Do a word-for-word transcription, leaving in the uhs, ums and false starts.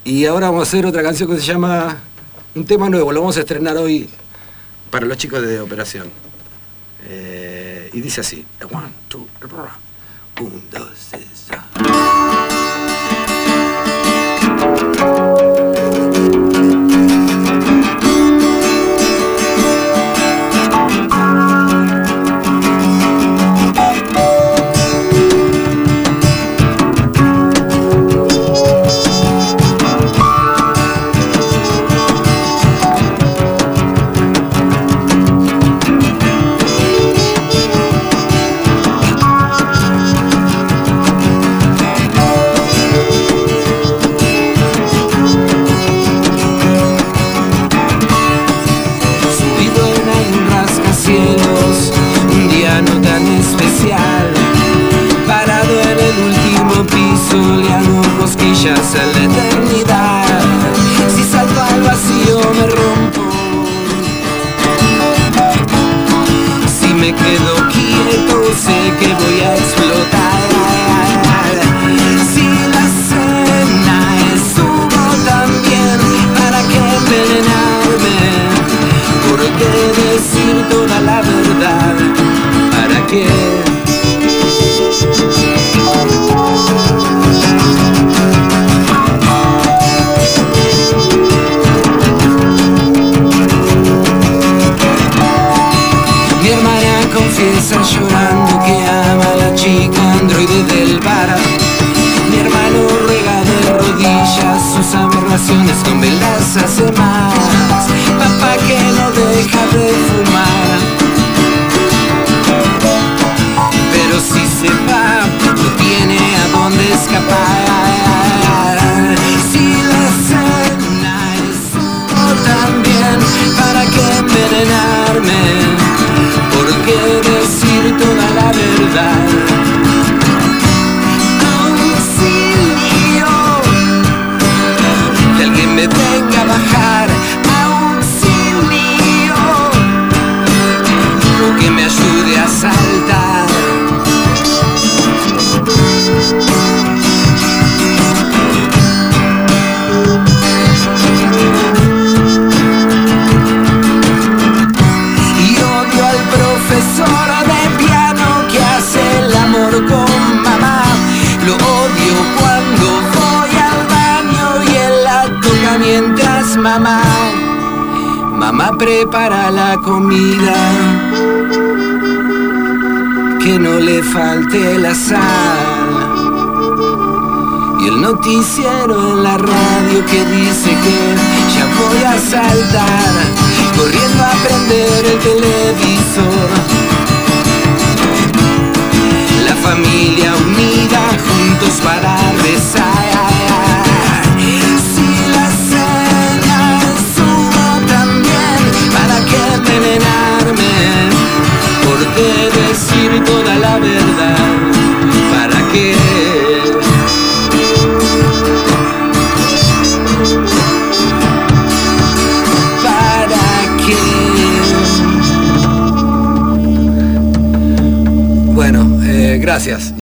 Y ahora vamos a hacer otra canción que se llama, un tema nuevo, lo vamos a estrenar hoy para los chicos de Operación. Eh, y dice así, one, two, un, dos, tres, ya. En la eternidad, si salto al vacío me rompo, si me quedo quieto sé que voy a explotar, si la cena es humo también, ¿para qué envenenarme? ¿Por qué decir toda la verdad? ¿Para qué? Confiesa llorando que ama a la chica androide del bar. Mi hermano ruega de rodillas, sus aberraciones con velas hace más. Papá que no deja de fumar, pero si se va no tiene a dónde escapar. Si la cena es humo también, ¿para qué envenenarme? ¿Por qué decir toda la verdad? Auxilio, que alguien me venga a bajar. Auxilio, o que me ayude a saltar. Profesora de piano que hace el amor con mamá. Lo odio cuando voy al baño y él la toca mientras mamá Mamá prepara la comida, que no le falte la sal. Y el noticiero en la radio que dice que ya voy a saltar, corriendo a prender el televisor. La familia unida, juntos para rezar. Si la cena es humo también, ¿para qué envenenarme? ¿Por qué decir toda la verdad? ¿Para qué? Bueno, eh, gracias.